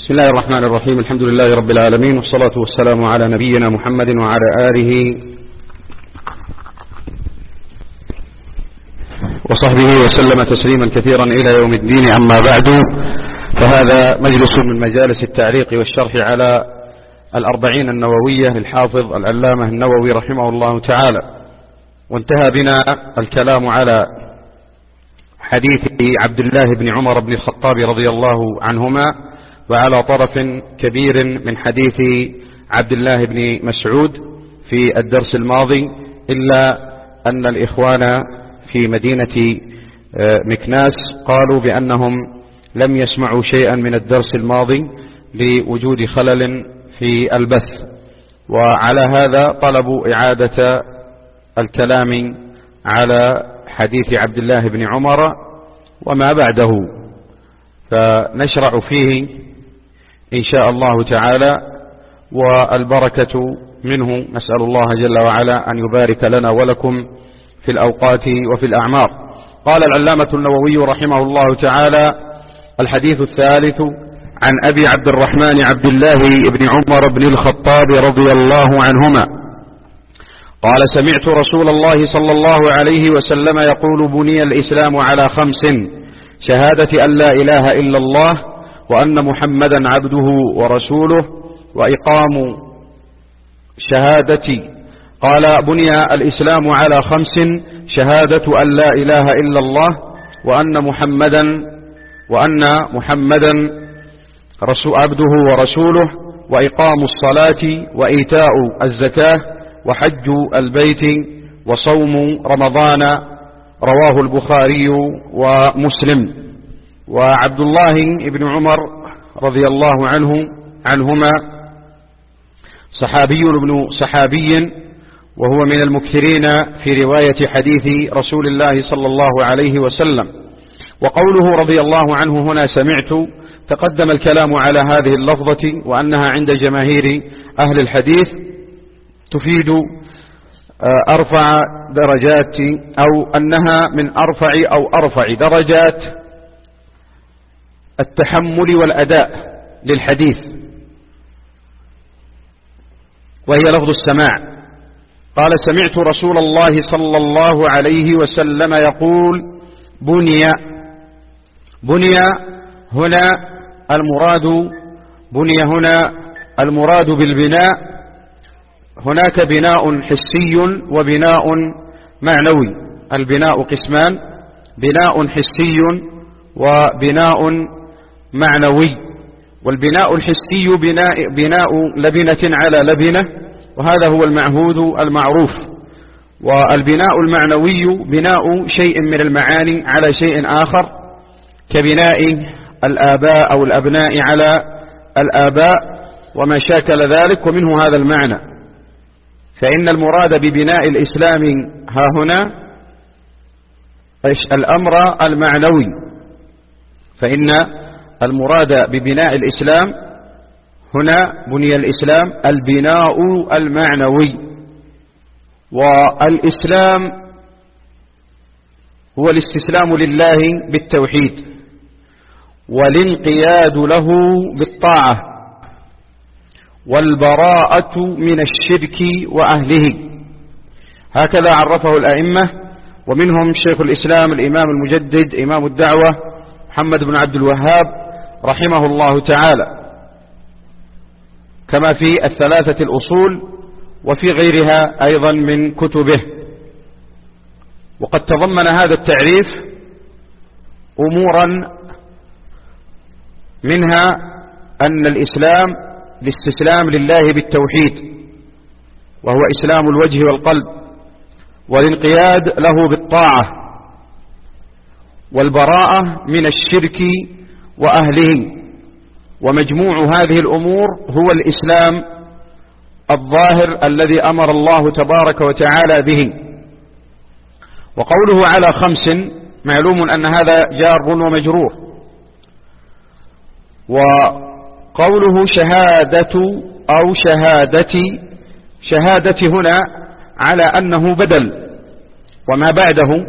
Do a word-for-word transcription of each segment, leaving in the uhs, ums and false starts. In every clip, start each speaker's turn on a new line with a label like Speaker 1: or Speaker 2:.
Speaker 1: بسم الله الرحمن الرحيم. الحمد لله رب العالمين، والصلاة والسلام على نبينا محمد وعلى آله وصحبه وسلم تسليما كثيرا إلى يوم الدين. أما بعد، فهذا مجلس من مجالس التعليق والشرح على الأربعين النووية للحافظ العلامة النووي رحمه الله تعالى. وانتهى بنا الكلام على حديث عبد الله بن عمر بن الخطاب رضي الله عنهما، وعلى طرف كبير من حديث عبد الله بن مسعود في الدرس الماضي، إلا أن الإخوان في مدينة مكناس قالوا بأنهم لم يسمعوا شيئا من الدرس الماضي لوجود خلل في البث، وعلى هذا طلبوا إعادة الكلام على حديث عبد الله بن عمر وما بعده، فنشرع فيه إن شاء الله تعالى، والبركة منه نسأل الله جل وعلا أن يبارك لنا ولكم في الأوقات وفي الأعمار. قال العلامة النووي رحمه الله تعالى: الحديث الثالث عن أبي عبد الرحمن عبد الله بن عمر بن الخطاب رضي الله عنهما قال: سمعت رسول الله صلى الله عليه وسلم يقول: بني الإسلام على خمس: شهادة أن لا إله إلا الله وأن محمدا عبده ورسوله، وإقام شهادة قال بني الإسلام على خمس: شهادة أن لا إله إلا الله وأن محمدا وأن محمدا رسول عبده ورسوله، وإقام الصلاة وإيتاء الزكاة وحج البيت وصوم رمضان، رواه البخاري ومسلم. وعبد الله بن عمر رضي الله عنه عنهما صحابي ابن صحابي، وهو من المكثرين في رواية حديث رسول الله صلى الله عليه وسلم. وقوله رضي الله عنه هنا سمعت، تقدم الكلام على هذه اللفظة وأنها عند جماهير أهل الحديث تفيد أرفع درجات، أو أنها من أرفع أو أرفع درجات التحمل والأداء للحديث، وهي لفظ السماع. قال: سمعت رسول الله صلى الله عليه وسلم يقول: بني. بني هنا المراد بني هنا المراد بالبناء، هناك بناء حسي وبناء معنوي. البناء قسمان: بناء حسي وبناء معنوي. والبناء الحسي بناء, بناء لبنة على لبنة، وهذا هو المعهود المعروف. والبناء المعنوي بناء شيء من المعاني على شيء آخر، كبناء الآباء أو الأبناء على الآباء وما شاكل ذلك، ومنه هذا المعنى. فإن المراد ببناء الإسلام ها هنا الأمر المعنوي، فإن المراد ببناء الإسلام هنا بني الإسلام البناء المعنوي. والإسلام هو الاستسلام لله بالتوحيد والانقياد له بالطاعة والبراءة من الشرك وأهله، هكذا عرفه الأئمة، ومنهم شيخ الإسلام الإمام المجدد إمام الدعوة محمد بن عبد الوهاب رحمه الله تعالى، كما في الثلاثة الأصول وفي غيرها أيضا من كتبه. وقد تضمن هذا التعريف أمورا، منها أن الإسلام الاستسلام لله بالتوحيد، وهو إسلام الوجه والقلب، والانقياد له بالطاعة، والبراءة من الشرك وأهله. ومجموع هذه الأمور هو الإسلام الظاهر الذي أمر الله تبارك وتعالى به. وقوله على خمس معلوم أن هذا جار ومجرور. وقوله شهادة أو شهادتي، شهادتي هنا على أنه بدل وما بعده،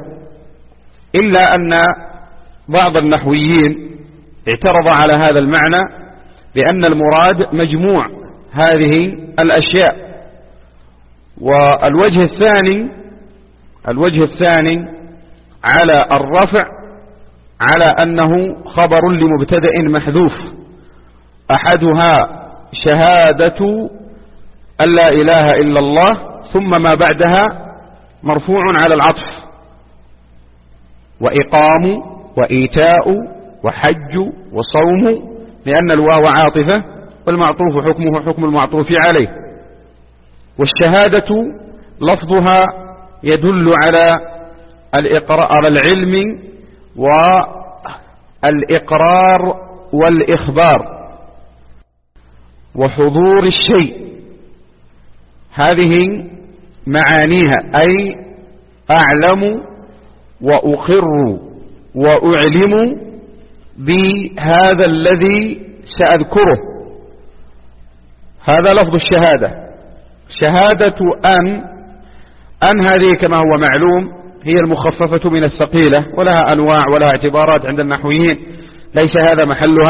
Speaker 1: إلا أن بعض النحويين اعترض على هذا المعنى لأن المراد مجموع هذه الأشياء. والوجه الثاني الوجه الثاني على الرفع على أنه خبر لمبتدأ محذوف، أحدها شهادة أن لا إله إلا الله ثم ما بعدها مرفوع على العطف، وإقام وإيتاء وحج وصوم، لأن الواو عاطفة والمعطوف حكمه حكم المعطوف عليه. والشهادة لفظها يدل على الإقرار على العلم والإقرار والإخبار وحضور الشيء، هذه معانيها، أي أعلم وأقر وأعلم بهذا الذي سأذكره، هذا لفظ الشهادة. شهادة أن أن هذه كما هو معلوم هي المخففة من الثقيلة، ولها أنواع ولها اعتبارات عند النحويين، ليس هذا محلها،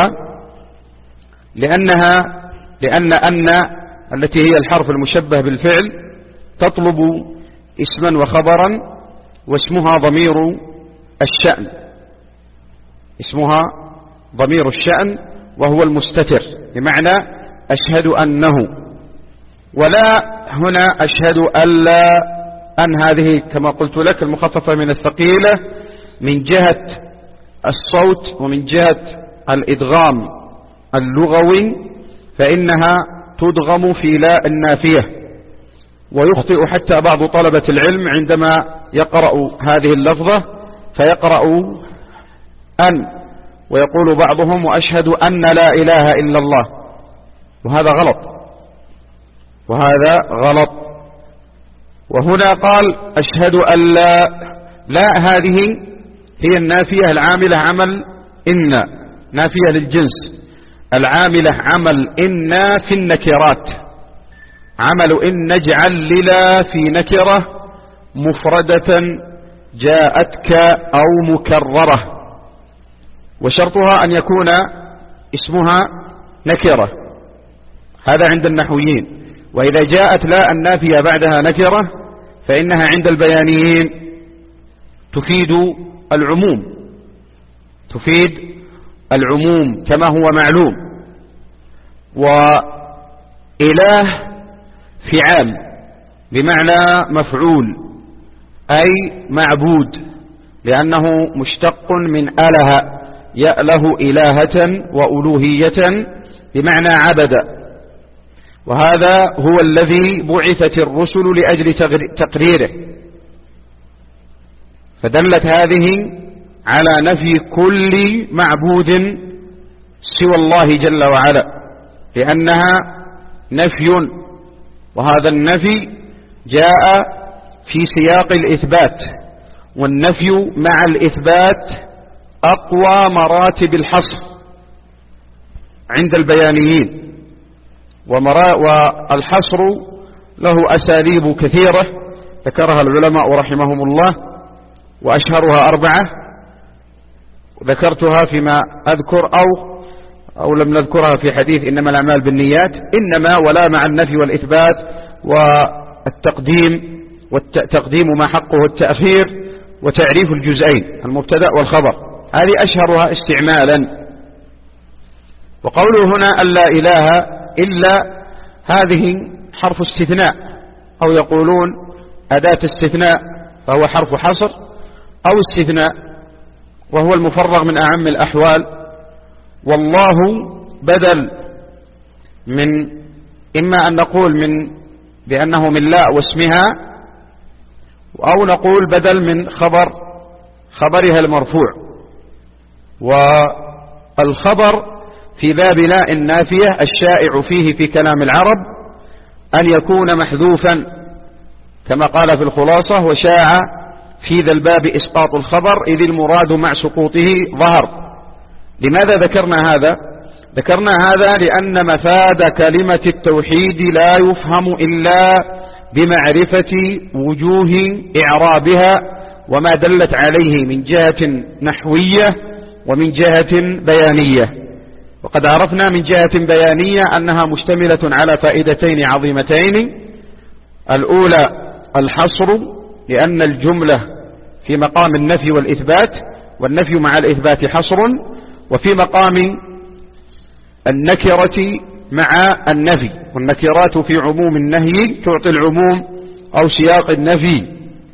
Speaker 1: لأنها لأن أن التي هي الحرف المشبه بالفعل تطلب اسما وخبرا، واسمها ضمير الشأن، اسمها ضمير الشأن وهو المستتر، بمعنى أشهد أنه، ولا هنا أشهد ألا، أن هذه كما قلت لك المخففة من الثقيلة من جهة الصوت ومن جهة الإدغام اللغوي، فإنها تدغم في لا النافية. ويخطئ حتى بعض طلبة العلم عندما يقرأ هذه اللفظة فيقرأ أن، ويقول بعضهم وأشهد أن لا إله إلا الله، وهذا غلط، وهذا غلط. وهنا قال أشهد أن لا، لا هذه هي النافية العاملة عمل إن، نافية للجنس، العاملة عمل إن في النكرات، عمل إن نجعل للا في نكرة مفردة جاءتك أو مكررة، وشرطها أن يكون اسمها نكرة، هذا عند النحويين. وإذا جاءت لا النافية بعدها نكرة فإنها عند البيانيين تفيد العموم، تفيد العموم كما هو معلوم. وإله فعال بمعنى مفعول، أي معبود، لأنه مشتق من أله، يأله إلهة وألوهية بمعنى عبد، وهذا هو الذي بعثت الرسل لأجل تقريره. فدلت هذه على نفي كل معبود سوى الله جل وعلا، لأنها نفي، وهذا النفي جاء في سياق الإثبات، والنفي مع الإثبات أقوى مراتب الحصر عند البيانيين. والحصر له أساليب كثيرة ذكرها العلماء رحمهم الله، وأشهرها أربعة ذكرتها فيما أذكر أو أو لم نذكرها في حديث إنما الأعمال بالنيات، إنما ولا مع النفي والإثبات والتقديم والتقديم ما حقه التأخير وتعريف الجزئين المبتدأ والخبر، هذه أشهرها استعمالا. وقوله هنا أن لا إله إلا، هذه حرف استثناء، أو يقولون أداة استثناء، فهو حرف حصر أو استثناء، وهو المفرغ من أعم الأحوال. والله بدل من، إما أن نقول من بأنه من لا واسمها، أو نقول بدل من خبر خبرها المرفوع. والخبر في باب لا النافية الشائع فيه في كلام العرب أن يكون محذوفا كما قال في الخلاصة: وشاع في ذا الباب إسقاط الخبر إذ المراد مع سقوطه ظهر. لماذا ذكرنا هذا؟ ذكرنا هذا لأن مفاد كلمة التوحيد لا يفهم إلا بمعرفة وجوه إعرابها وما دلت عليه من جهة نحوية ومن جهة بيانية. وقد عرفنا من جهة بيانية أنها مشتملة على فائدتين عظيمتين. الأولى الحصر، لأن الجملة في مقام النفي والإثبات، والنفي مع الإثبات حصر، وفي مقام النكرة مع النفي، والنكرات في عموم النهي تعطي العموم أو سياق النفي.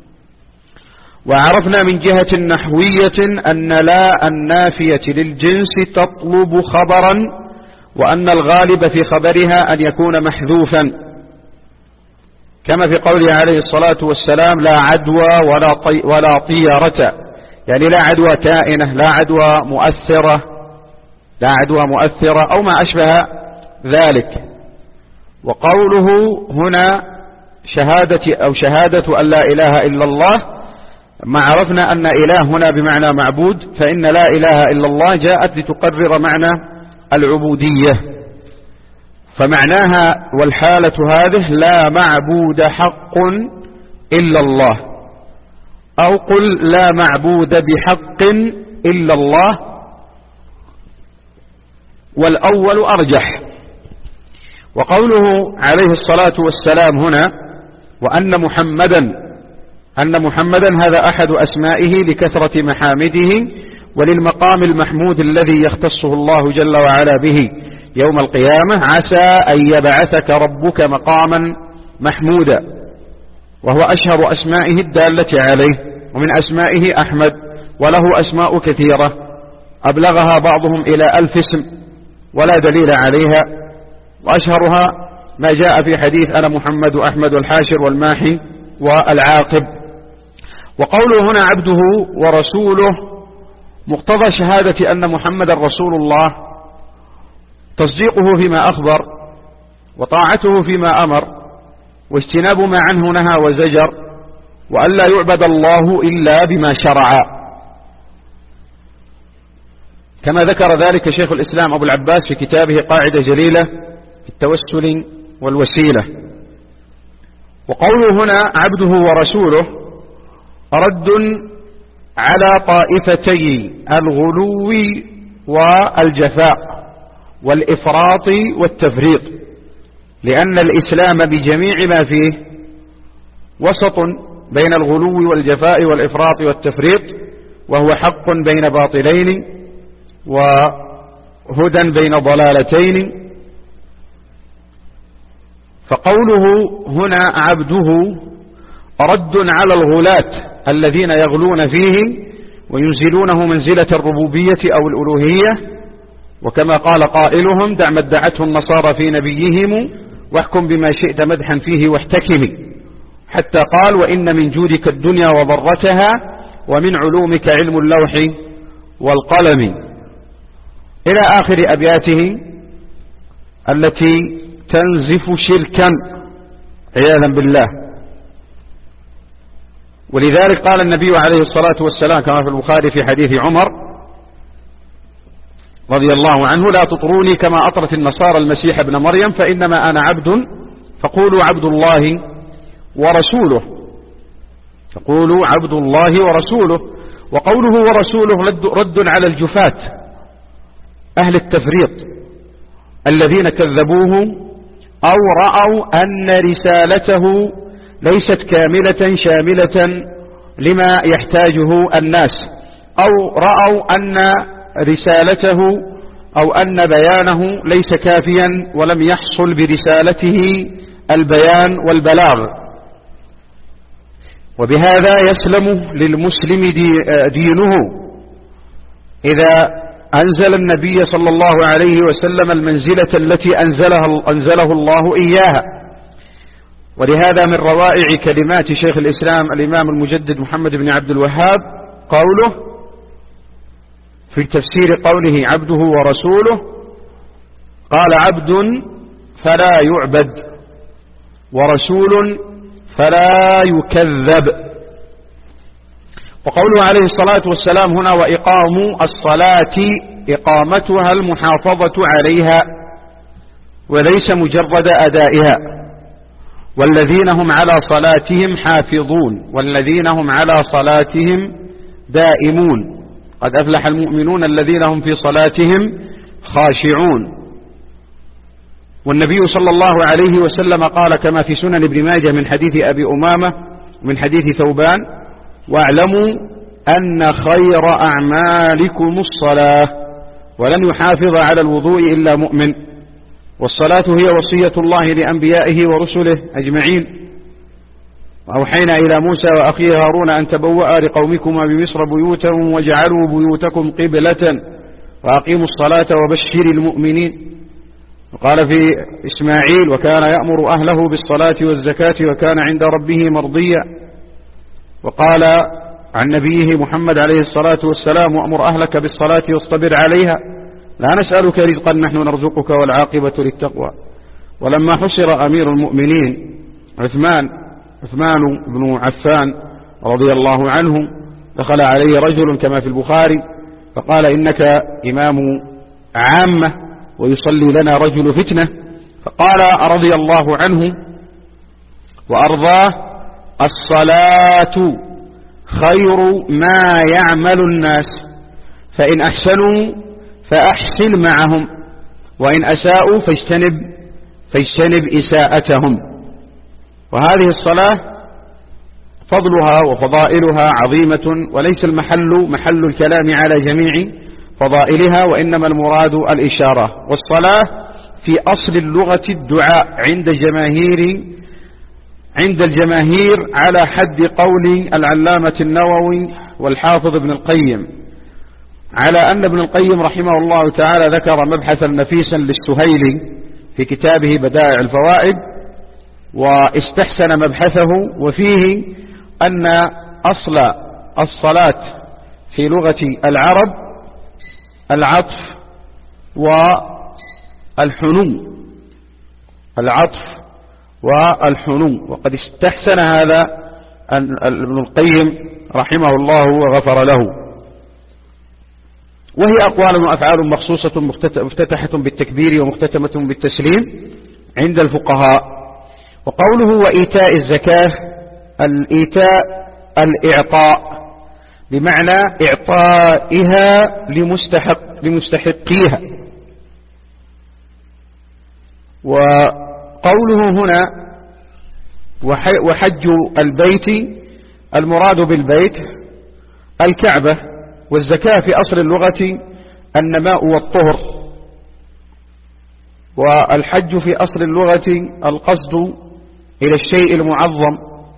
Speaker 1: وعرفنا من جهة نحوية أن لا النافية للجنس تطلب خبرا، وأن الغالب في خبرها أن يكون محذوفا، كما في قوله عليه الصلاة والسلام لا عدوى ولا, طي ولا طيرة، يعني لا عدوى كائنة، لا عدوى مؤثرة، لا عدوى مؤثرة أو ما أشبه ذلك. وقوله هنا شهادة أو شهادة أن لا إله إلا الله، ما عرفنا أن إله هنا بمعنى معبود، فإن لا إله إلا الله جاءت لتقرر معنى العبودية، فمعناها والحالة هذه لا معبود حق إلا الله، أو قل لا معبود بحق إلا الله، والأول أرجح. وقوله عليه الصلاة والسلام هنا وأن محمدا أن محمدا هذا أحد أسمائه لكثرة محامده وللمقام المحمود الذي يختصه الله جل وعلا به يوم القيامة، عسى أن يبعثك ربك مقاما محمودا، وهو أشهر أسمائه الدالة عليه، ومن أسمائه أحمد، وله أسماء كثيرة أبلغها بعضهم إلى ألف اسم ولا دليل عليها، وأشهرها ما جاء في حديث أنا محمد أحمد الحاشر والماحي والعاقب. وقوله هنا عبده ورسوله، مقتضى شهادة أن محمد رسول الله تصديقه فيما أخبر، وطاعته فيما أمر، واجتناب ما عنه نهى وزجر، وأن لا يعبد الله إلا بما شرع، كما ذكر ذلك شيخ الإسلام أبو العباس في كتابه قاعدة جليلة في التوسل والوسيلة. وقوله هنا عبده ورسوله رد على طائفتي الغلو والجفاء والإفراط والتفريط، لأن الإسلام بجميع ما فيه وسط بين الغلو والجفاء والإفراط والتفريط، وهو حق بين باطلين وهدى بين ضلالتين. فقوله هنا عبده رد على الغلاة الذين يغلون فيه وينزلونه منزلة الربوبية أو الألوهية، وكما قال قائلهم دع ما ادعته النصارى في نبيهم واحكم بما شئت مدحا فيه واحتكم، حتى قال وإن من جودك الدنيا وضرتها ومن علومك علم اللوح والقلم، إلى آخر أبياته التي تنزف شركا عياذا بالله. ولذلك قال النبي عليه الصلاة والسلام كما في البخاري في حديث عمر رضي الله عنه لا تطروني كما أطرت النصارى المسيح ابن مريم فإنما أنا عبد فقولوا عبد الله ورسوله، فقولوا عبد الله ورسوله. وقوله ورسوله رد على الجفاة أهل التفريط الذين كذبوه أو رأوا أن رسالته ليست كاملة شاملة لما يحتاجه الناس، أو رأوا أن رسالته أو أن بيانه ليس كافيا ولم يحصل برسالته البيان والبلاغ. وبهذا يسلم للمسلم دينه إذا أنزل النبي صلى الله عليه وسلم المنزلة التي أنزلها أنزله الله إياها. ولهذا من روائع كلمات شيخ الإسلام الإمام المجدد محمد بن عبد الوهاب قوله في تفسير قوله عبده ورسوله، قال عبد فلا يعبد ورسول فلا يكذب. وقوله عليه الصلاة والسلام هنا وإقام الصلاة إقامتها المحافظة عليها وليس مجرد أدائها، والذين هم على صلاتهم حافظون والذين هم على صلاتهم دائمون، قد أفلح المؤمنون الذين هم في صلاتهم خاشعون. والنبي صلى الله عليه وسلم قال كما في سنن ابن ماجه من حديث أبي أمامة ومن حديث ثوبان: واعلموا أن خير أعمالكم الصلاة، ولن يحافظ على الوضوء إلا مؤمن، والصلاة هي وصية الله لأنبيائه ورسله أجمعين. وأوحينا إلى موسى وأخيه هارون أن تبوأ لقومكما بمصر بيوتا واجعلوا بيوتكم قبلة وأقيموا الصلاة وبشر المؤمنين. وقال في إسماعيل: وكان يأمر أهله بالصلاة والزكاة وكان عند ربه مرضيا. وقال عن نبيه محمد عليه الصلاة والسلام: وأمر أهلك بالصلاة واصطبر عليها لا نسألك رزقا نحن نرزقك والعاقبة للتقوى. ولما حصر أمير المؤمنين عثمان عثمان بن عفان رضي الله عنه دخل عليه رجل كما في البخاري فقال: إنك إمام عامة ويصلي لنا رجل فتنة. فقال رضي الله عنه وأرضاه: الصلاة خير ما يعمل الناس، فإن أحسنوا فأحسن معهم، وإن أساءوا فاجتنب فاجتنب إساءتهم. وهذه الصلاة فضلها وفضائلها عظيمة، وليس المحل محل الكلام على جميع فضائلها، وإنما المراد الإشارة. والصلاة في أصل اللغة الدعاء عند جماهير عند الجماهير على حد قول العلامة النووي والحافظ ابن القيم، على أن ابن القيم رحمه الله تعالى ذكر مبحثا نفيسا للسهيلي في كتابه بدائع الفوائد واستحسن مبحثه، وفيه أن أصل الصلاة في لغة العرب العطف والحنو العطف والحنو وقد استحسن هذا ابن القيم رحمه الله وغفر له. وهي أقوال وأفعال مخصوصة مفتتحة بالتكبير ومختتمة بالتسليم عند الفقهاء. وقوله وإيتاء الزكاة، الإيتاء الإعطاء بمعنى إعطائها لمستحق لمستحقيها. وقوله هنا وحج البيت، المراد بالبيت الكعبة. والزكاة في أصل اللغة النماء والطهر. والحج في أصل اللغة القصد إلى الشيء المعظم.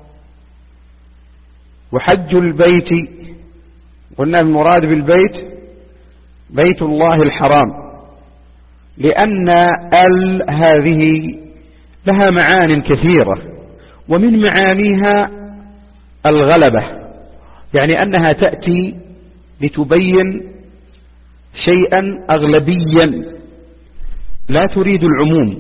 Speaker 1: وحج البيت قلنا المراد بالبيت بيت الله الحرام، لأن ال هذه لها معان كثيرة، ومن معانيها الغلبة، يعني أنها تأتي لتبين شيئا أغلبيا لا تريد العموم.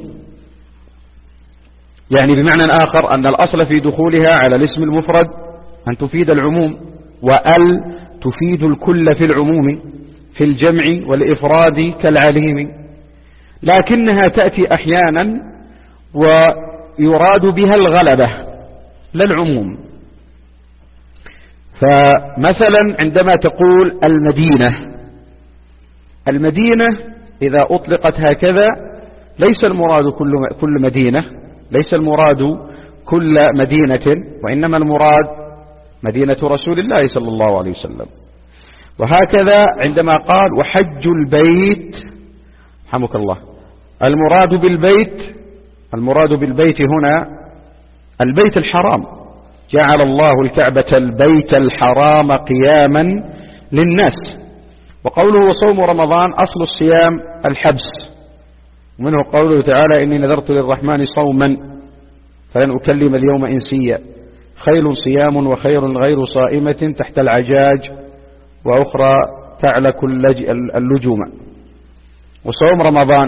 Speaker 1: يعني بمعنى آخر أن الأصل في دخولها على الاسم المفرد أن تفيد العموم، وأل تفيد الكل في العموم في الجمع والإفراد كالعليم، لكنها تأتي أحيانا ويراد بها الغلبة لا العموم. فمثلا عندما تقول المدينة، المدينة إذا أطلقت هكذا ليس المراد كل كل مدينة، ليس المراد كل مدينة، وإنما المراد مدينة رسول الله صلى الله عليه وسلم. وهكذا عندما قال وحج البيت، رحمك الله، المراد بالبيت المراد بالبيت هنا البيت الحرام. جعل الله الكعبة البيت الحرام قياما للناس. وقوله وصوم رمضان أصل الصيام الحبس، ومنه قوله تعالى إني نذرت للرحمن صوما فلن أكلم اليوم إنسيا، خيل صيام وخير غير صائمة تحت العجاج وأخرى تعلك اللجوم. وصوم رمضان،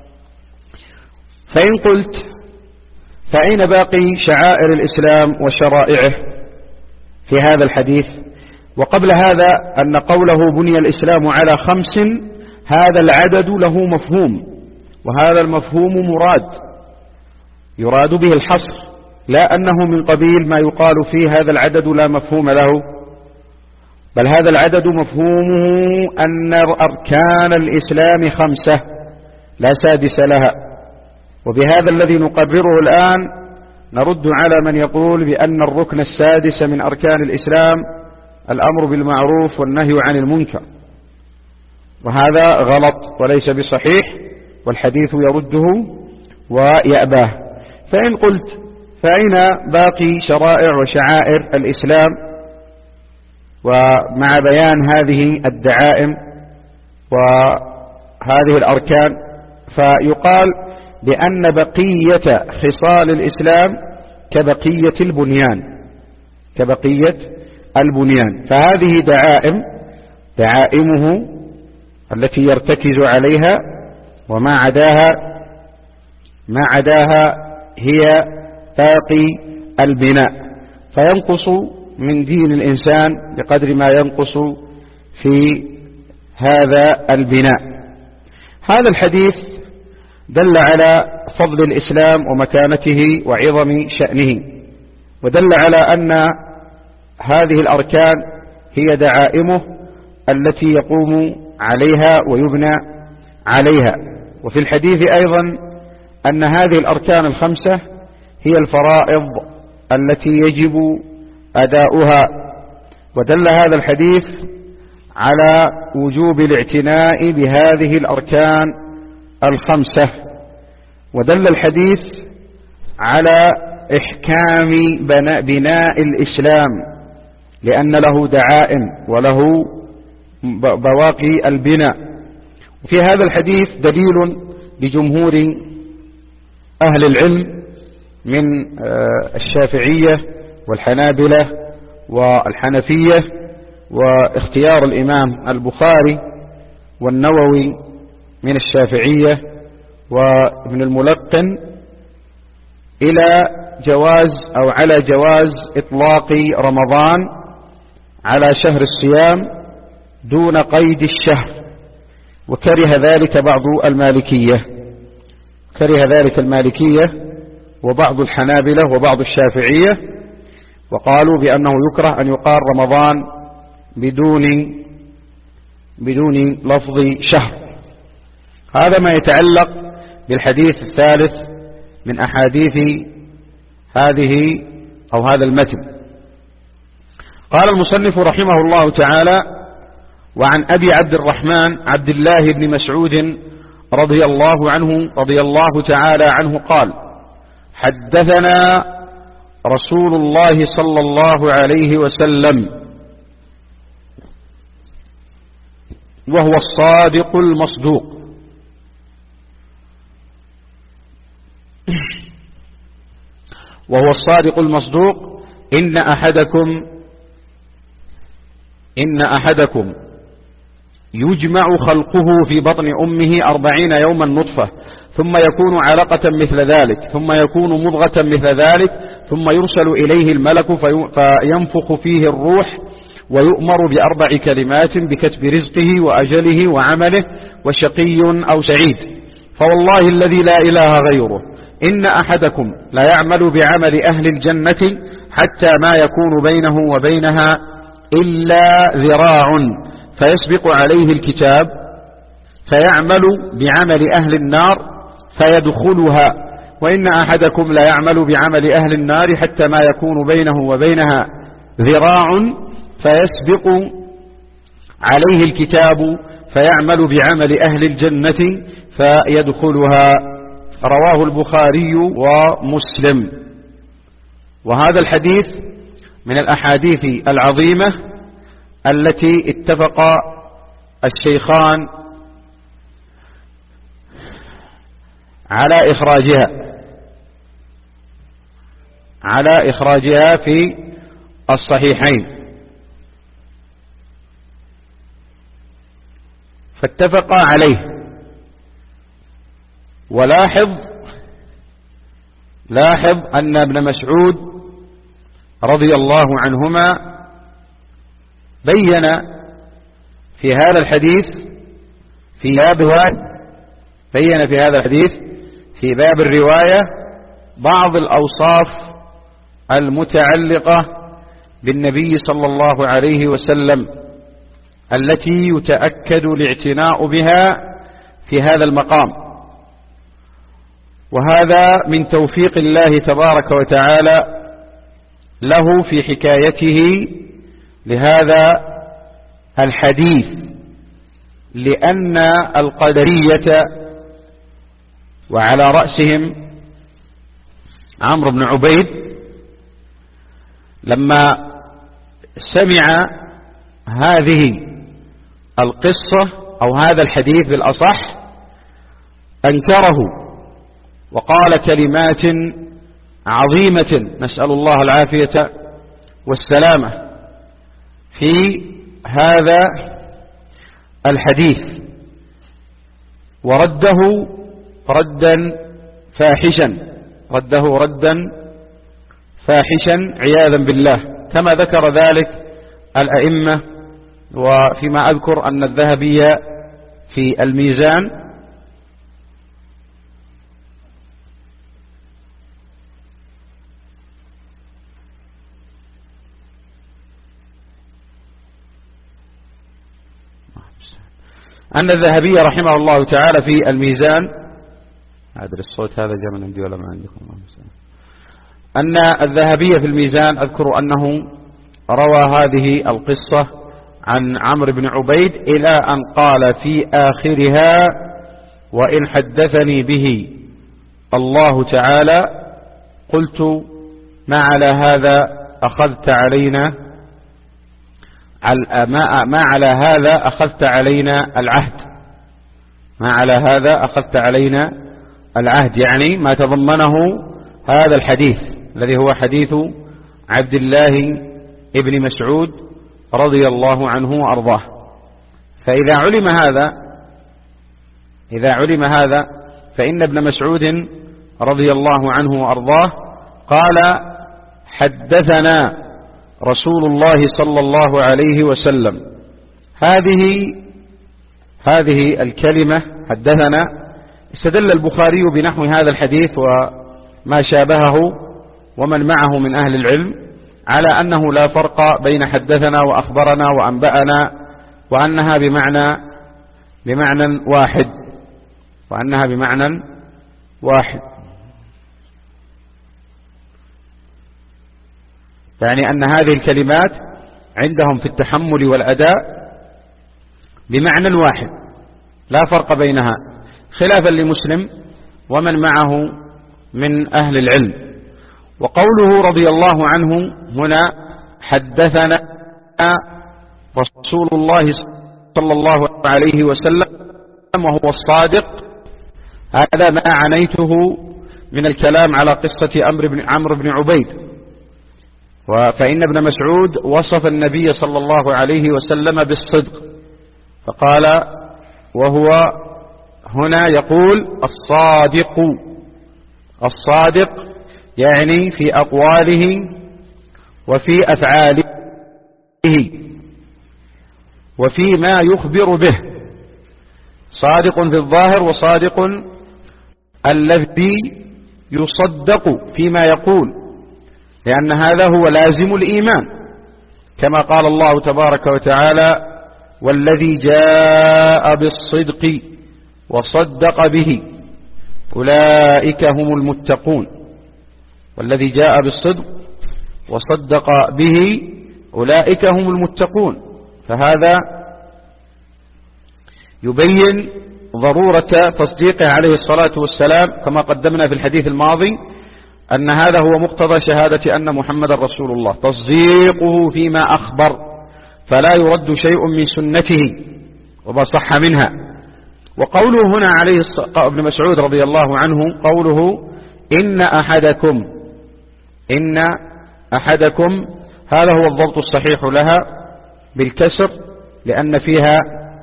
Speaker 1: فإن قلت فأين باقي شعائر الإسلام وشرائعه في هذا الحديث؟ وقبل هذا أن قوله بني الإسلام على خمس، هذا العدد له مفهوم، وهذا المفهوم مراد يراد به الحصر، لا أنه من قبيل ما يقال فيه هذا العدد لا مفهوم له، بل هذا العدد مفهومه أن أركان الإسلام خمسة لا سادس لها. وبهذا الذي نقرره الآن نرد على من يقول بأن الركن السادس من أركان الإسلام الأمر بالمعروف والنهي عن المنكر، وهذا غلط وليس بصحيح، والحديث يرده ويأباه. فإن قلت فأين باقي شرائع وشعائر الإسلام ومع بيان هذه الدعائم وهذه الأركان؟ فيقال بأن بقية خصال الإسلام كبقية البنيان كبقية البنيان فهذه دعائم دعائمه التي يرتكز عليها، وما عداها ما عداها هي باقي البناء، فينقص من دين الإنسان بقدر ما ينقص في هذا البناء. هذا الحديث دل على فضل الإسلام ومكانته وعظم شأنه، ودل على أن هذه الأركان هي دعائمه التي يقوم عليها ويبنى عليها. وفي الحديث أيضا أن هذه الأركان الخمسة هي الفرائض التي يجب أداؤها، ودل هذا الحديث على وجوب الاعتناء بهذه الأركان الخمسة، ودل الحديث على إحكام بناء الإسلام لأن له دعائم وله بواقي البناء. وفي هذا الحديث دليل لجمهور أهل العلم من الشافعية والحنابلة والحنفية، واختيار الإمام البخاري والنووي من الشافعية وابن الملقن إلى جواز أو على جواز إطلاق رمضان على شهر الصيام دون قيد الشهر، وكره ذلك بعض المالكية كره ذلك المالكية وبعض الحنابلة وبعض الشافعية، وقالوا بأنه يكره أن يقال رمضان بدون بدون لفظ شهر. هذا ما يتعلق بالحديث الثالث من أحاديث هذه أو هذا المتن. قال المصنف رحمه الله تعالى: وعن أبي عبد الرحمن عبد الله بن مسعود رضي الله عنه رضي الله تعالى عنه قال: حدثنا رسول الله صلى الله عليه وسلم وهو الصادق المصدوق وهو الصادق المصدوق إن أحدكم إن أحدكم يجمع خلقه في بطن أمه أربعين يوما نطفة، ثم يكون علقة مثل ذلك، ثم يكون مضغة مثل ذلك، ثم يرسل إليه الملك فينفخ فيه الروح، ويؤمر بأربع كلمات بكتب رزقه وأجله وعمله وشقي أو سعيد. فوالله الذي لا إله غيره إن أحدكم لا يعمل بعمل أهل الجنة حتى ما يكون بينه وبينها إلا ذراع، فيسبق عليه الكتاب فيعمل بعمل أهل النار فيدخلها، وإن أحدكم لا يعمل بعمل أهل النار حتى ما يكون بينه وبينها ذراع فيسبق عليه الكتاب فيعمل بعمل أهل الجنة فيدخلها. رواه البخاري ومسلم. وهذا الحديث من الأحاديث العظيمة التي اتفق الشيخان على إخراجها على إخراجها في الصحيحين، فاتفقا عليه. ولاحظ لاحظ أن ابن مسعود رضي الله عنهما بين في هذا الحديث في باب بين في هذا الحديث في باب الرواية بعض الأوصاف المتعلقة بالنبي صلى الله عليه وسلم التي يتأكد الاعتناء بها في هذا المقام، وهذا من توفيق الله تبارك وتعالى له في حكايته لهذا الحديث، لأن القدرية وعلى رأسهم عمرو بن عبيد لما سمع هذه القصة أو هذا الحديث بالأصح أنكره وقال كلمات عظيمة، نسأل الله العافية والسلامة في هذا الحديث، ورده ردا فاحشا رده ردا فاحشا عياذا بالله، كما ذكر ذلك الأئمة. وفيما أذكر أن الذهبي في الميزان أن الذهبي رحمه الله تعالى في الميزان، أدري الصوت هذا جاء من عندي ولا ما عندكم، أن الذهبي في الميزان أذكر أنه روى هذه القصة عن عمرو بن عبيد إلى أن قال في آخرها: وإن حدثني به الله تعالى قلت ما على هذا أخذت علينا ما على هذا أخذت علينا العهد ما على هذا أخذت علينا العهد يعني ما تضمنه هذا الحديث الذي هو حديث عبد الله ابن مسعود رضي الله عنه وأرضاه. فإذا علم هذا إذا علم هذا فإن ابن مسعود رضي الله عنه وأرضاه قال: حدثنا رسول الله صلى الله عليه وسلم. هذه هذه الكلمة حدثنا استدل البخاري بنحو هذا الحديث وما شابهه ومن معه من أهل العلم على أنه لا فرق بين حدثنا وأخبرنا وأنبأنا، وأنها بمعنى بمعنى واحد وأنها بمعنى واحد يعني أن هذه الكلمات عندهم في التحمل والأداء بمعنى واحد لا فرق بينها، خلافا لمسلم ومن معه من أهل العلم. وقوله رضي الله عنه هنا حدثنا رسول الله صلى الله عليه وسلم وهو الصادق، هذا ما عنيته من الكلام على قصة عمرو بن عبيد. فإن ابن مسعود وصف النبي صلى الله عليه وسلم بالصدق فقال، وهو هنا يقول الصادق الصادق يعني في أقواله وفي أفعاله وفيما يخبر به، صادق في الظاهر وصادق الذي يصدق فيما يقول، لأن هذا هو لازم الإيمان، كما قال الله تبارك وتعالى: والذي جاء بالصدق وصدق به أولئك هم المتقون. والذي جاء بالصدق وصدق به أولئك هم المتقون. فهذا يبين ضرورة تصديقه عليه الصلاة والسلام، كما قدمنا في الحديث الماضي أن هذا هو مقتضى شهادة أن محمد رسول الله، تصديقه فيما أخبر، فلا يرد شيء من سنته وما صح منها. وقوله هنا عليه ابن مسعود رضي الله عنه قوله إن أحدكم إن أحدكم هذا هو الضبط الصحيح لها بالكسر، لأن فيها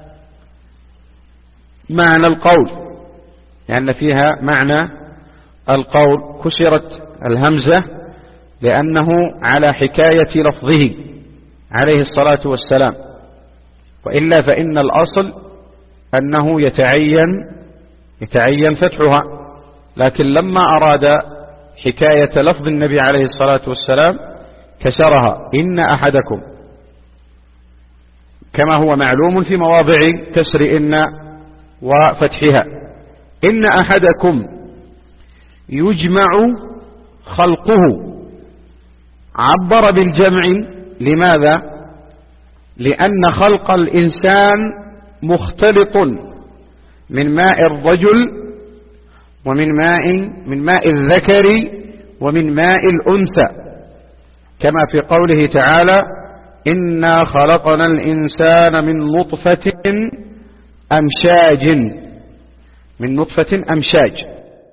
Speaker 1: معنى القول لأن فيها معنى القول كسرت الهمزة لأنه على حكاية لفظه عليه الصلاة والسلام، وإلا فإن الأصل أنه يتعين يتعين فتحها، لكن لما أراد حكاية لفظ النبي عليه الصلاة والسلام كسرها إن أحدكم. كما هو معلوم في مواضع كسر إن وفتحها. إن أحدكم يجمع خلقه، عبر بالجمع لماذا؟ لأن خلق الإنسان مختلط من ماء الرجل ومن ماء من ماء الذكر ومن ماء الأنثى، كما في قوله تعالى: إنا خلقنا الإنسان من نطفة أمشاج، من نطفة أمشاج.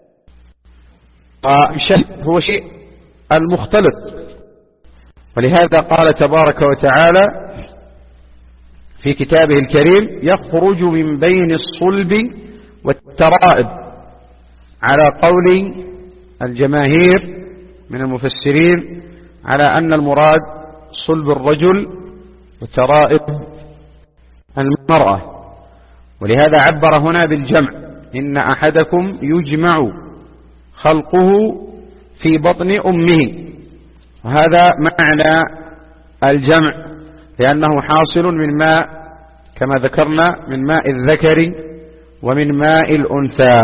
Speaker 1: أمشاج هو شيء المختلط، ولهذا قال تبارك وتعالى في كتابه الكريم: يخرج من بين الصلب والترائب، على قول الجماهير من المفسرين على أن المراد صلب الرجل وترائب المرأة، ولهذا عبر هنا بالجمع: إن أحدكم يجمع خلقه في بطن أمه. وهذا معنى الجمع، لأنه حاصل من ماء كما ذكرنا من ماء الذكر ومن ماء الأنثى.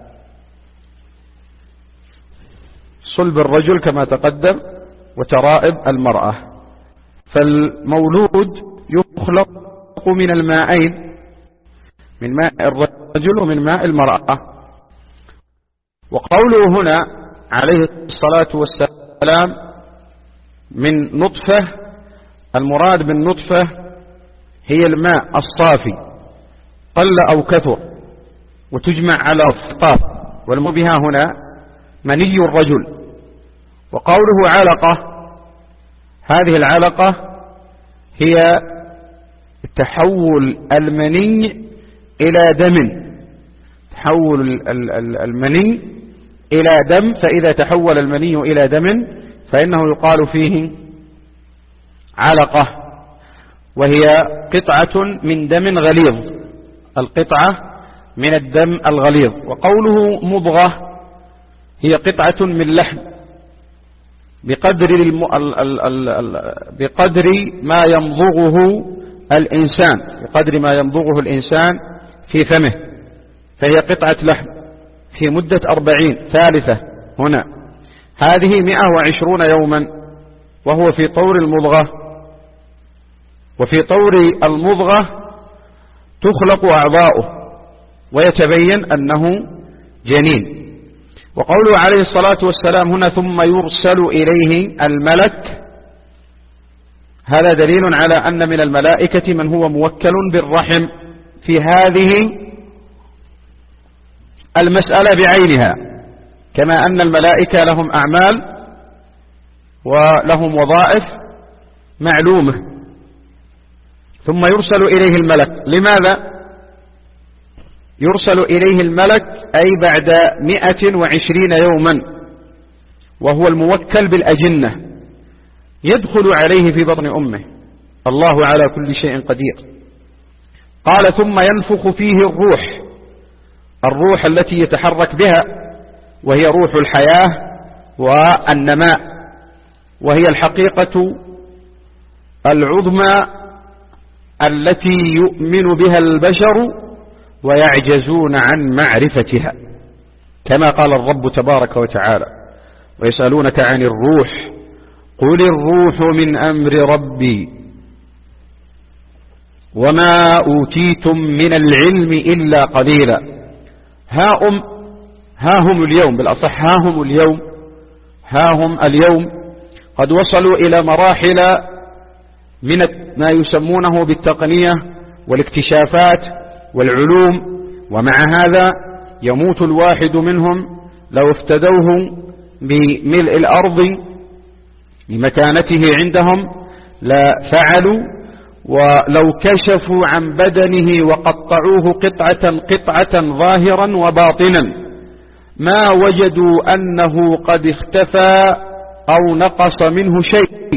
Speaker 1: صلب الرجل كما تقدم وترائب المرأة. فالمولود يخلق من الماءين، من ماء الرجل ومن ماء المرأة. وقوله هنا عليه الصلاة والسلام من نطفة، المراد بالنطفة هي الماء الصافي قل أو كثر، وتجمع على الطاف، والمراد بها هنا مني الرجل. وقوله علقة، هذه العلقة هي تحول المني إلى دم، تحول المني إلى دم. فإذا تحول المني إلى دم فإنه يقال فيه علقة، وهي قطعة من دم غليظ، القطعة من الدم الغليظ. وقوله مضغة هي قطعة من لحم بقدر, الم... ال... ال... ال... ال... بقدر ما يمضغه الإنسان، بقدر ما يمضغه الإنسان في فمه، فهي قطعة لحم في مدة أربعين ثالثة هنا. هذه مئة وعشرون يوما، وهو في طور المضغة. وفي طور المضغة تخلق أعضاؤه ويتبين أنه جنين. وقوله عليه الصلاة والسلام هنا ثم يرسل إليه الملك، هذا دليل على أن من الملائكة من هو موكل بالرحم في هذه المسألة بعينها، كما أن الملائكة لهم أعمال ولهم وظائف معلومة. ثم يرسل إليه الملك، لماذا يرسل إليه الملك؟ أي بعد مئة وعشرين يوما، وهو الموكل بالأجنة، يدخل عليه في بطن أمه. الله على كل شيء قدير. قال ثم ينفخ فيه الروح، الروح التي يتحرك بها، وهي روح الحياة والنماء، وهي الحقيقة العظمى التي يؤمن بها البشر ويعجزون عن معرفتها، كما قال الرب تبارك وتعالى: ويسألونك عن الروح قل الروح من أمر ربي وما أوتيتم من العلم إلا قليلا. ها, أم ها هم اليوم، بالأصح ها هم اليوم ها هم اليوم قد وصلوا إلى مراحل من ما يسمونه بالتقنية والاكتشافات والعلوم، ومع هذا يموت الواحد منهم لو افتدوه بملء الأرض لمكانته عندهم لا فعلوا، ولو كشفوا عن بدنه وقطعوه قطعة قطعة ظاهرا وباطنا ما وجدوا أنه قد اختفى أو نقص منه شيء.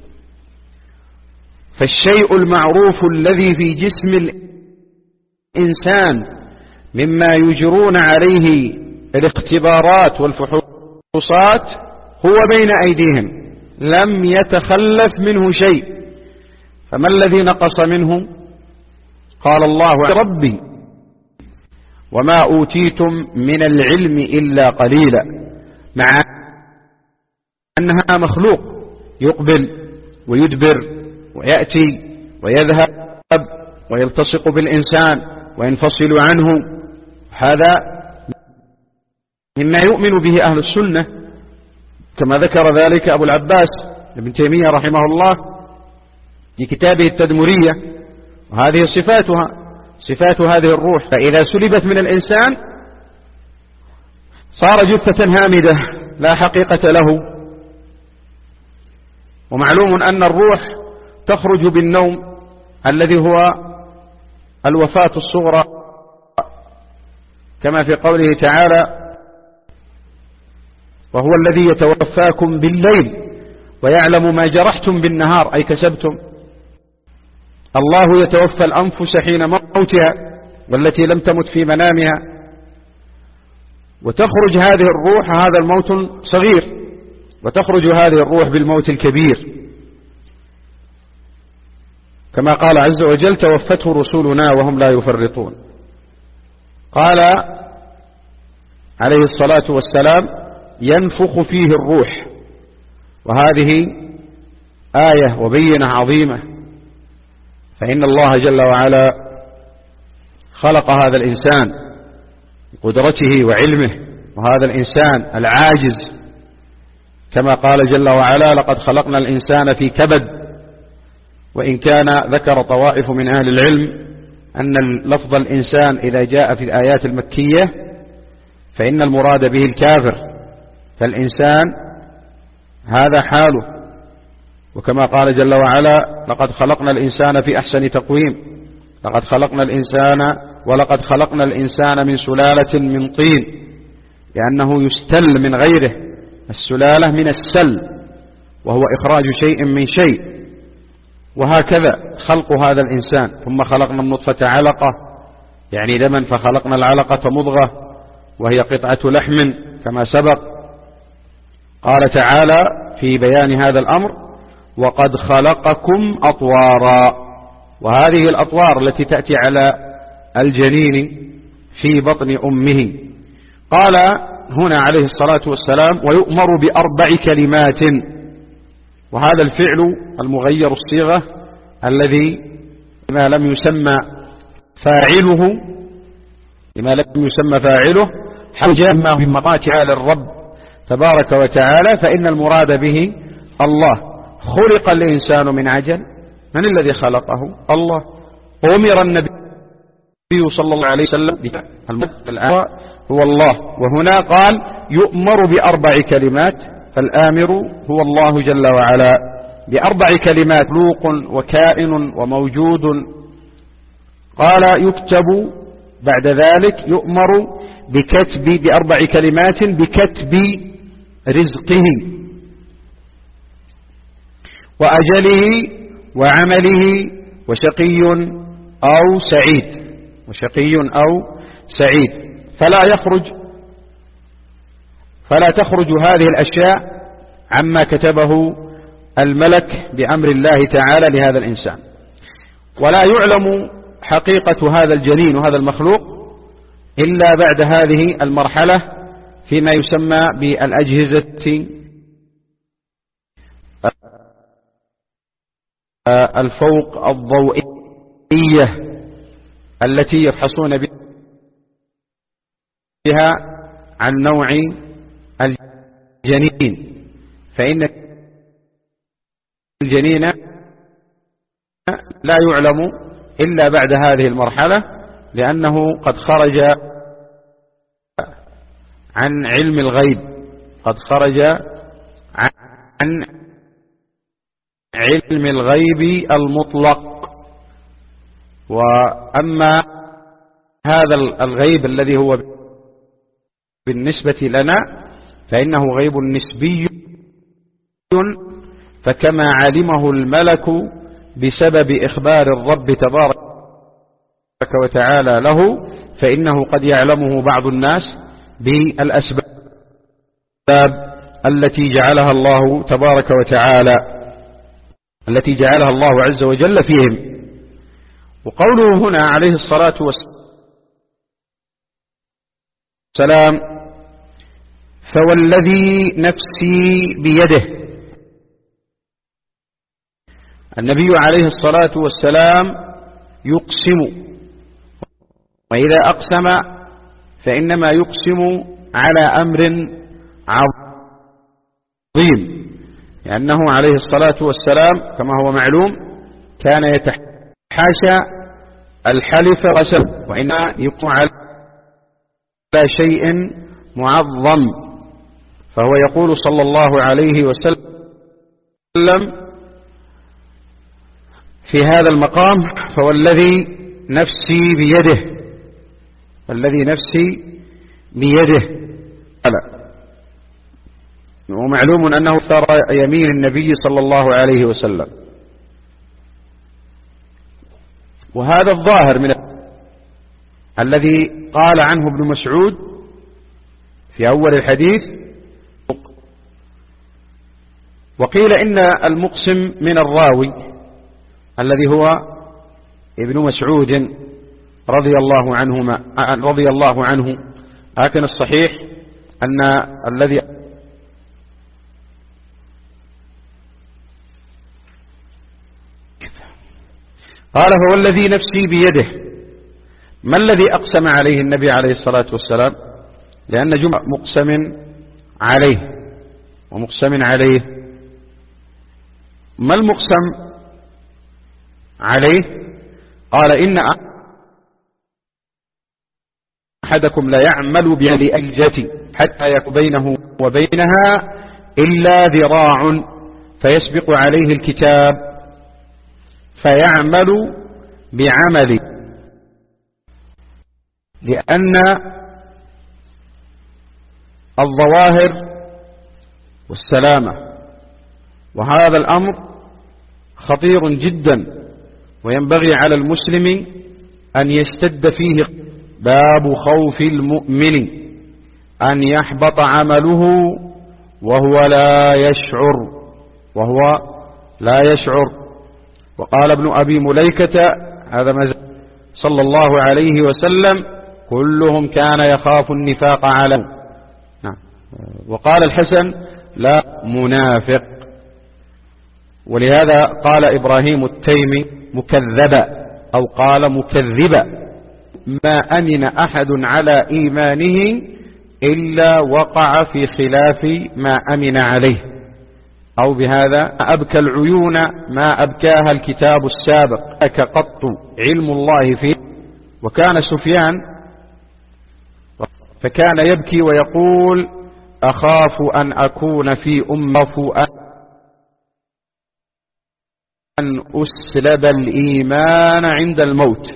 Speaker 1: فالشيء المعروف الذي في جسم الإنسان مما يجرون عليه الاختبارات والفحوصات هو بين أيديهم، لم يتخلف منه شيء. فما الذي نقص منه؟ قال الله ربي وما أوتيتم من العلم إلا قليلا، مع أنها مخلوق يقبل ويدبر ويأتي ويذهب ويلتصق بالإنسان وينفصل عنه. هذا مما يؤمن به أهل السنة، كما ذكر ذلك أبو العباس ابن تيمية رحمه الله في كتابه التدمرية. وهذه صفاتها، صفات هذه الروح. فإذا سلبت من الإنسان صار جثة هامدة لا حقيقة له. ومعلوم أن الروح تخرج بالنوم الذي هو الوفاة الصغرى، كما في قوله تعالى وهو الذي يتوفاكم بالليل ويعلم ما جرحتم بالنهار، أي كسبتم. الله يتوفى الأنفس حين موتها والتي لم تمت في منامها، وتخرج هذه الروح، هذا الموت صغير، وتخرج هذه الروح بالموت الكبير، كما قال عز وجل توفته رسولنا وهم لا يفرطون. قال عليه الصلاة والسلام ينفخ فيه الروح، وهذه آية وبينة عظيمة. فإن الله جل وعلا خلق هذا الإنسان بقدرته وعلمه، وهذا الإنسان العاجز كما قال جل وعلا لقد خلقنا الإنسان في كبد. وإن كان ذكر طوائف من أهل العلم أن لفظ الإنسان إذا جاء في الآيات المكية فإن المراد به الكافر، فالإنسان هذا حاله. وكما قال جل وعلا لقد خلقنا الإنسان في أحسن تقويم، لقد خلقنا الإنسان ولقد خلقنا الإنسان من سلالة من طين، لأنه يستل من غيره. السلالة من السل وهو إخراج شيء من شيء. وهكذا خلق هذا الإنسان. ثم خلقنا النطفة علقة يعني دما، فخلقنا العلقة مضغة وهي قطعة لحم كما سبق. قال تعالى في بيان هذا الأمر وقد خلقكم أطوارا، وهذه الأطوار التي تأتي على الجنين في بطن أمه. قال هنا عليه الصلاة والسلام ويؤمر بأربع كلمات، وهذا الفعل المغير الصيغة الذي لما لم يسمى فاعله لما لم يسمى فاعله حجة ما في مقاتع للرب تبارك وتعالى، فإن المراد به الله. خلق الإنسان من عجل، من الذي خلقه؟ الله. أمر النبي صلى الله عليه وسلم الآن هو الله. وهنا قال يؤمر بأربع كلمات، فالآمر هو الله جل وعلا بأربع كلمات لوق وكائن وموجود. قال يكتب بعد ذلك يؤمر بكتب بأربع كلمات بكتب رزقه وأجله وعمله وشقي أو سعيد وشقي أو سعيد فلا يخرج فلا تخرج هذه الأشياء عما كتبه الملك بأمر الله تعالى لهذا الإنسان. ولا يعلم حقيقة هذا الجنين وهذا المخلوق إلا بعد هذه المرحلة فيما يسمى بالأجهزة الفوق الضوئية التي يبحثون بها عن نوع الجنين، فإن الجنين لا يعلم إلا بعد هذه المرحلة، لأنه قد خرج عن علم الغيب، قد خرج عن علم الغيب المطلق. وأما هذا الغيب الذي هو بالنسبة لنا فإنه غيب نسبي، فكما علمه الملك بسبب إخبار الرب تبارك وتعالى له فإنه قد يعلمه بعض الناس بالأسباب التي جعلها الله تبارك وتعالى التي جعلها الله عز وجل فيهم. وقوله هنا عليه الصلاة والسلام فوالذي نفسي بيده، النبي عليه الصلاة والسلام يقسم، وإذا أقسم فإنما يقسم على أمر عظيم، لأنه عليه الصلاة والسلام كما هو معلوم كان يتحاشى الحلف والقسم، وإنما يقوم على شيء معظم. فهو يقول صلى الله عليه وسلم في هذا المقام فوالذي نفسي بيده، والذي نفسي بيده. ومعلوم أنه ثار يمين النبي صلى الله عليه وسلم، وهذا الظاهر من الذي قال عنه ابن مسعود في أول الحديث. وقيل إن المقسم من الراوي الذي هو ابن مسعود رضي الله عنهما رضي الله عنه، لكن الصحيح أن الذي قال فوالذي نفسي بيده، ما الذي أقسم عليه النبي عليه الصلاة والسلام؟ لأن جمع مقسم عليه ومقسم عليه، ما المقسم عليه؟ قال إن أحدكم لا يعمل بألجة حتى يكون بينه وبينها إلا ذراع فيسبق عليه الكتاب فيعمل بعمل، لأن الظواهر والسلامة، وهذا الأمر خطير جدا، وينبغي على المسلم أن يشتد فيه باب خوف المؤمن أن يحبط عمله وهو لا يشعر وهو لا يشعر. وقال ابن أبي مليكة هذا ما صلى الله عليه وسلم كلهم كان يخاف النفاق على نعم. وقال الحسن لا منافق. ولهذا قال إبراهيم التيمي مكذبا أو قال مكذبا، ما أمن أحد على إيمانه إلا وقع في خلاف ما أمن عليه، أو بهذا أبكى العيون ما أبكاها الكتاب السابق أك قط علم الله فيه. وكان سفيان فكان يبكي ويقول أخاف أن أكون في أمة أن أسلب الإيمان عند الموت.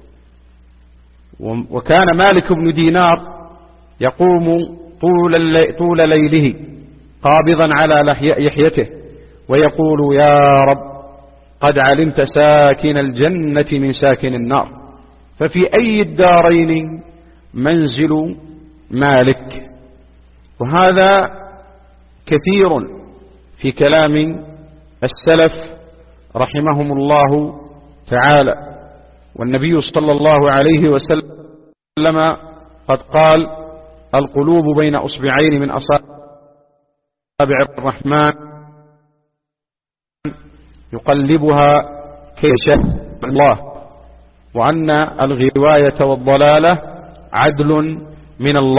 Speaker 1: وكان مالك بن دينار يقوم طول, طول ليله قابضا على لحيته ويقول يا رب قد علمت ساكن الجنة من ساكن النار، ففي أي الدارين منزل مالك؟ وهذا كثير في كلام السلف رحمهم الله تعالى. والنبي صلى الله عليه وسلم قد قال القلوب بين أصبعين من أصابع الرحمن يقلبها كيف شاء الله، وأن الغواية والضلالة عدل من الله،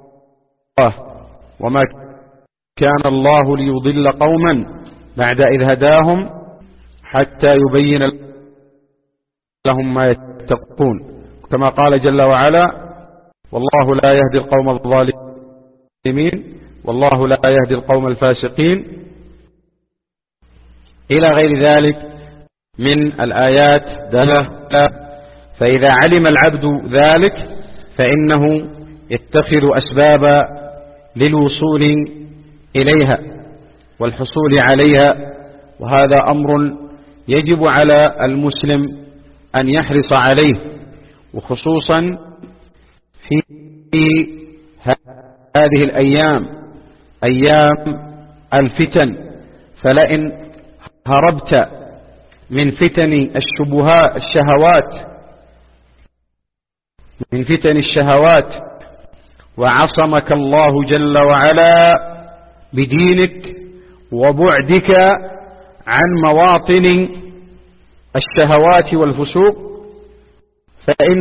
Speaker 1: وما كان الله ليضل قوما بعد إذ هداهم حتى يبين لهم ما يتقون، كما قال جل وعلا والله لا يهدي القوم الظالمين والله لا يهدي القوم الفاسقين، إلى غير ذلك من الآيات دالة. فإذا علم العبد ذلك فإنه يتخذ أسبابا للوصول إليها والحصول عليها، وهذا أمر يجب على المسلم أن يحرص عليه، وخصوصا في هذه الأيام أيام الفتن. فلئن هربت من فتن الشبهات الشهوات من فتن الشهوات وعصمك الله جل وعلا بدينك وبعدك عن مواطن الشهوات والفسوق، فإن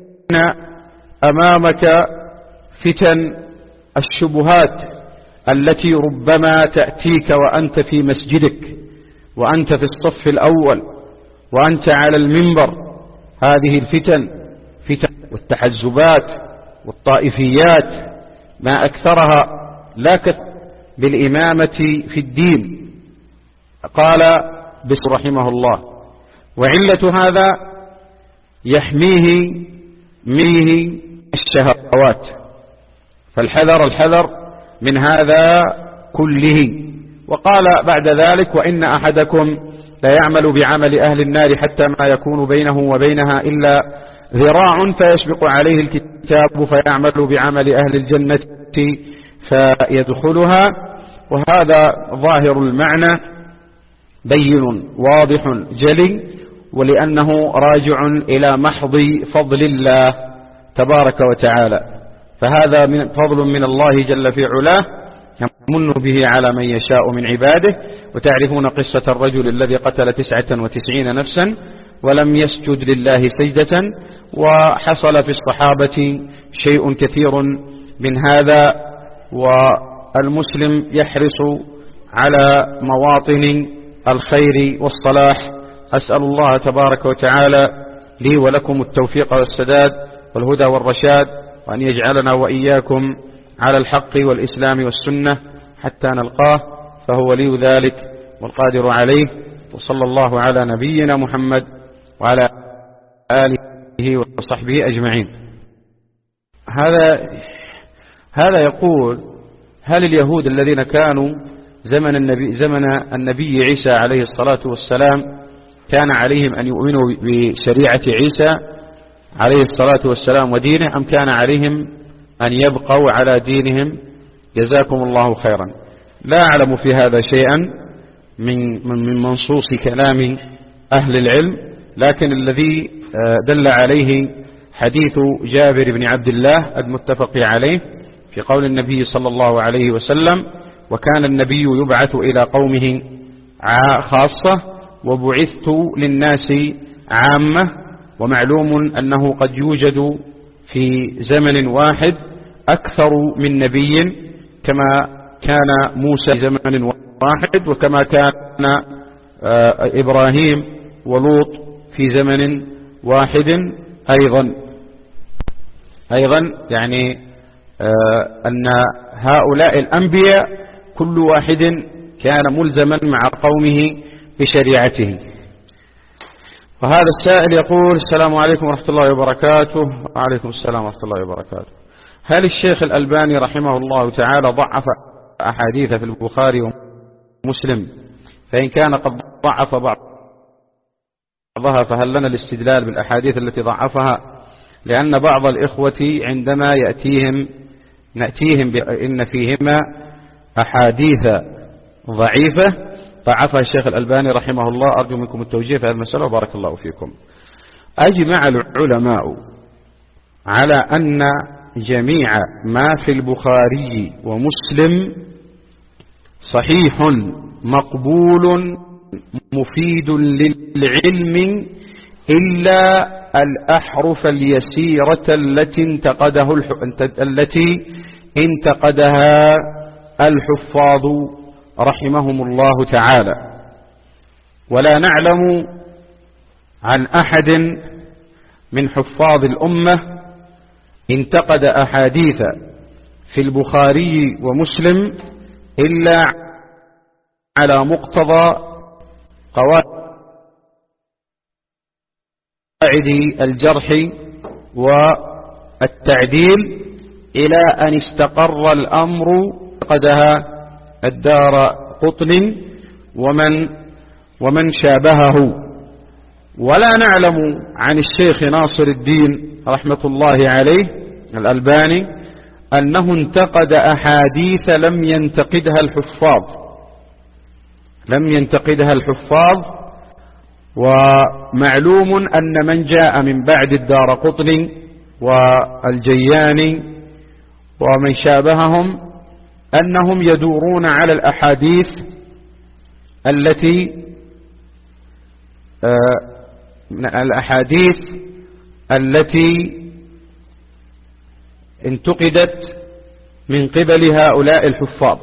Speaker 1: أمامك فتن الشبهات التي ربما تأتيك وأنت في مسجدك وأنت في الصف الأول وأنت على المنبر. هذه الفتن فتن والتحزبات والطائفيات ما أكثرها لا كثر بالإمامة في الدين. قال بس رحمه الله: وعلة هذا يحميه منه الشهوات، فالحذر الحذر من هذا كله. وقال بعد ذلك: وإن أحدكم لا يعمل بعمل أهل النار حتى ما يكون بينه وبينها إلا ذراع فيسبق عليه الكتاب فيعمل بعمل أهل الجنة فيدخلها. وهذا ظاهر المعنى بين واضح جلي، ولأنه راجع إلى محض فضل الله تبارك وتعالى، فهذا من فضل من الله جل في علاه يمن به على من يشاء من عباده. وتعرفون قصة الرجل الذي قتل تسعة وتسعين نفسا ولم يسجد لله سجدة، وحصل في الصحابة شيء كثير من هذا. والمسلم يحرص على مواطن الخير والصلاح. أسأل الله تبارك وتعالى لي ولكم التوفيق والسداد والهدى والرشاد، وأن يجعلنا وإياكم على الحق والإسلام والسنة حتى نلقاه، فهو ولي ذلك والقادر عليه. وصلى الله على نبينا محمد وعلى آله وصحبه أجمعين. هذا هذا يقول: هل اليهود الذين كانوا زمن النبي زمن النبي عيسى عليه الصلاة والسلام كان عليهم أن يؤمنوا بشريعة عيسى عليه الصلاة والسلام ودينه، أم كان عليهم أن يبقوا على دينهم؟ جزاكم الله خيرا. لا أعلم في هذا شيئا من من منصوص كلام أهل العلم، لكن الذي دل عليه حديث جابر بن عبد الله المتفق عليه في قول النبي صلى الله عليه وسلم: وكان النبي يبعث إلى قومه خاصة وبعثت للناس عامة. ومعلوم أنه قد يوجد في زمن واحد أكثر من نبي، كما كان موسى في زمن واحد، وكما كان إبراهيم ولوط في زمن واحد أيضا أيضا يعني أن هؤلاء الأنبياء كل واحد كان ملزما مع قومه بشريعته. وهذا السائل يقول: السلام عليكم ورحمة الله وبركاته. وعليكم السلام ورحمة الله وبركاته. هل الشيخ الألباني رحمه الله تعالى ضعف أحاديث في البخاري ومسلم؟ فإن كان قد ضعف بعضها فهل لنا الاستدلال بالأحاديث التي ضعفها؟ لأن بعض الإخوة عندما يأتيهم نأتيهم بأن فيهما أحاديث ضعيفة ضعفها الشيخ الألباني رحمه الله. أرجو منكم التوجيه في هذه المسألة وبارك الله فيكم. أجمع العلماء على أن جميع ما في البخاري ومسلم صحيح مقبول مفيد للعلم، إلا الأحرف اليسيرة التي انتقده التي انتقدها الحفاظ رحمهم الله تعالى. ولا نعلم عن أحد من حفاظ الأمة انتقد أحاديث في البخاري ومسلم إلا على مقتضى قواعد الجرح والتعديل، إلى أن استقر الأمر قدها الدار قطن ومن ومن شابهه. ولا نعلم عن الشيخ ناصر الدين رحمة الله عليه الألباني أنه انتقد أحاديث لم ينتقدها الحفاظ لم ينتقدها الحفاظ ومعلوم أن من جاء من بعد الدارقطني والجياني ومن شابههم أنهم يدورون على الأحاديث التي الأحاديث التي انتقدت من قبل هؤلاء الحفاظ.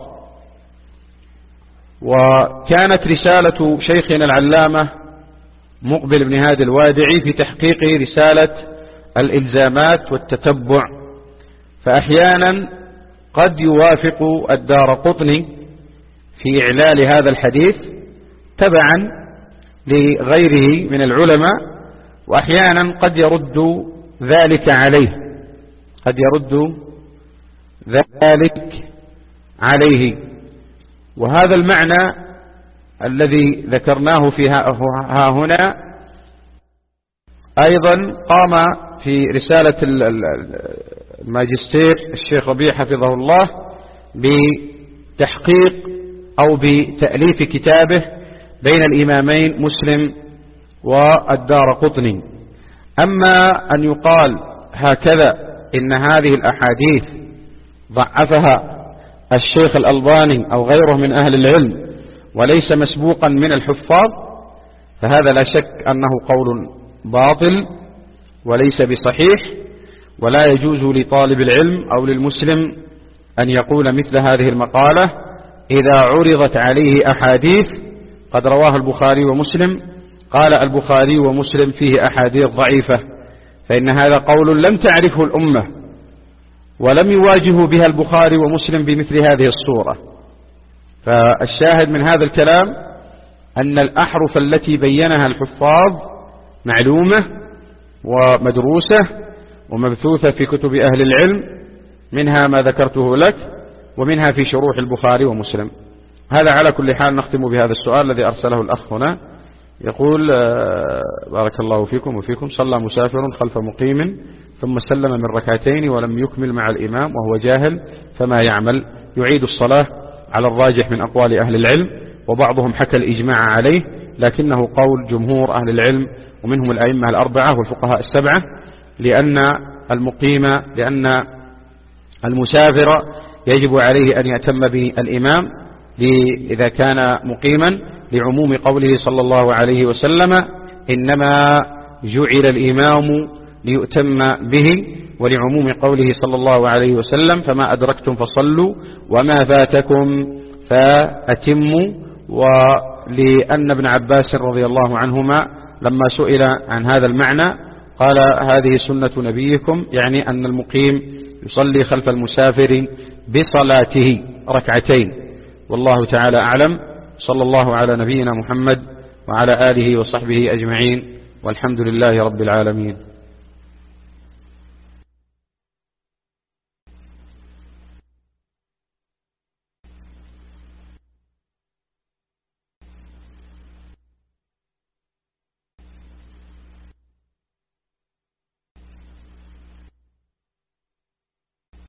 Speaker 1: وكانت رسالة شيخنا العلامة مقبل بن هادي الوادعي في تحقيق رسالة الإلزامات والتتبع، فأحيانا قد يوافق الدارقطني في إعلال هذا الحديث تبعا لغيره من العلماء، وأحيانا قد يرد ذلك عليه قد يرد ذلك عليه. وهذا المعنى الذي ذكرناه في ها هنا أيضا قام في رسالة الماجستير الشيخ ربيع حفظه الله بتحقيق أو بتأليف كتابه بين الإمامين مسلم والدارقطني. أما أن يقال هكذا إن هذه الأحاديث ضعفها الشيخ الألباني أو غيره من أهل العلم وليس مسبوقا من الحفاظ، فهذا لا شك أنه قول باطل وليس بصحيح، ولا يجوز لطالب العلم أو للمسلم أن يقول مثل هذه المقالة إذا عرضت عليه أحاديث قد رواها البخاري ومسلم قال البخاري ومسلم فيه أحاديث ضعيفة، فإن هذا قول لم تعرفه الأمة ولم يواجه بها البخاري ومسلم بمثل هذه الصورة. فالشاهد من هذا الكلام أن الأحرف التي بينها الحفاظ معلومة ومدروسة ومبثوثة في كتب أهل العلم، منها ما ذكرته لك ومنها في شروح البخاري ومسلم. هذا على كل حال. نختم بهذا السؤال الذي أرسله الأخ هنا، يقول بارك الله فيكم وفيكم: صلى مسافر خلف مقيم ثم سلم من ركعتين ولم يكمل مع الإمام وهو جاهل فما يعمل؟ يعيد الصلاة على الراجح من أقوال أهل العلم، وبعضهم حكى الإجماع عليه، لكنه قول جمهور أهل العلم ومنهم الأئمة الأربعة والفقهاء السبعة، لأن المقيم لأن المسافر يجب عليه أن يأتم بالإمام إذا كان مقيما، لعموم قوله صلى الله عليه وسلم: إنما جعل الإمام ليؤتم به، ولعموم قوله صلى الله عليه وسلم: فما أدركتم فصلوا وما فاتكم فأتموا. ولأن ابن عباس رضي الله عنهما لما سئل عن هذا المعنى قال: هذه سنة نبيكم، يعني أن المقيم يصلي خلف المسافر بصلاته ركعتين. والله تعالى أعلم. صلى الله على نبينا محمد وعلى آله وصحبه أجمعين، والحمد لله رب العالمين.